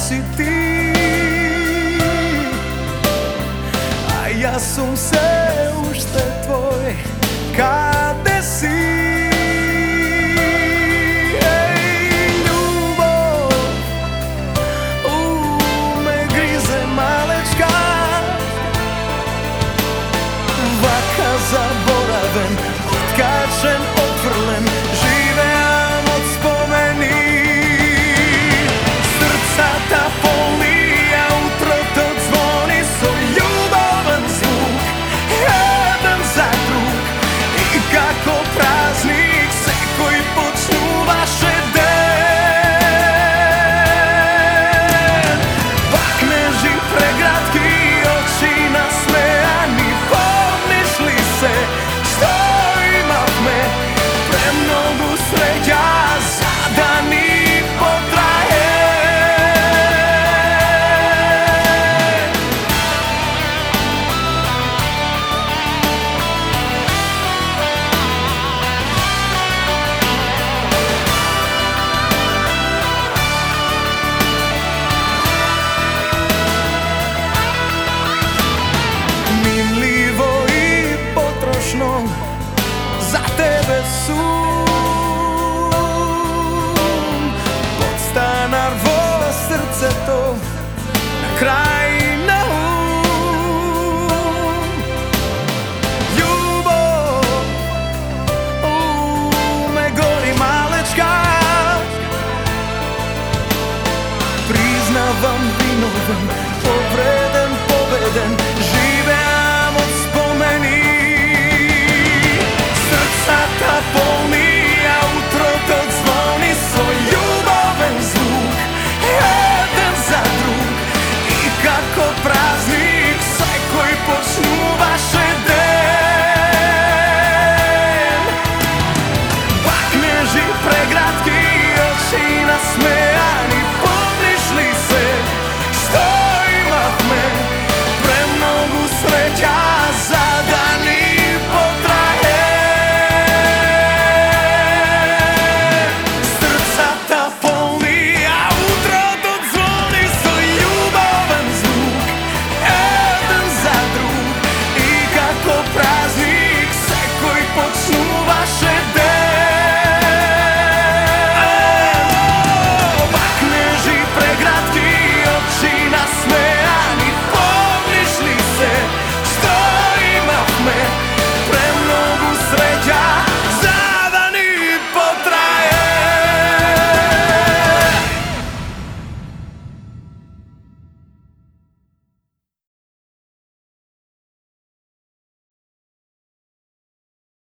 si ti, a ja sam se ušte tvoj, kade si. Zaboraven, otkačen, otvrlen, živeam od spomeni. Srca ta polija utroto zvoni, so ljubavan zvuk, jedan za drug. I kako praznik se koji počnu vaše den. Bakneži pregratki, oči nasmejani, što imame premnogo sreća za dan i potraje. Minljivo i potrošno za tebe sum, podstanarvo srce to na kraj na um. Ljubov u me gori malečka, priznavam vinovan